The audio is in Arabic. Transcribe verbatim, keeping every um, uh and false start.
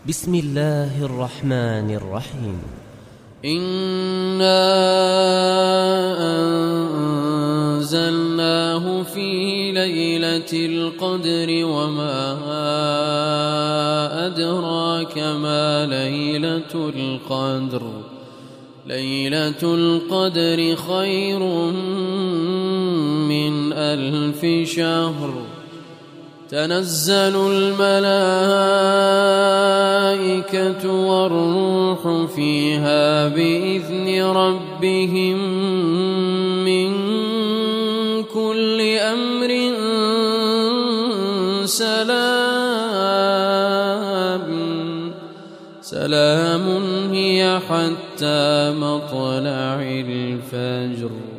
بسم الله الرحمن الرحيم. إنا أنزلناه في ليلة القدر وما أدراك ما ليلة القدر ليلة القدر خير من ألف شهر. تنزل الملائكة والروح فيها بإذن ربهم من كل أمر سلام سلام هي حتى مطلع الفجر.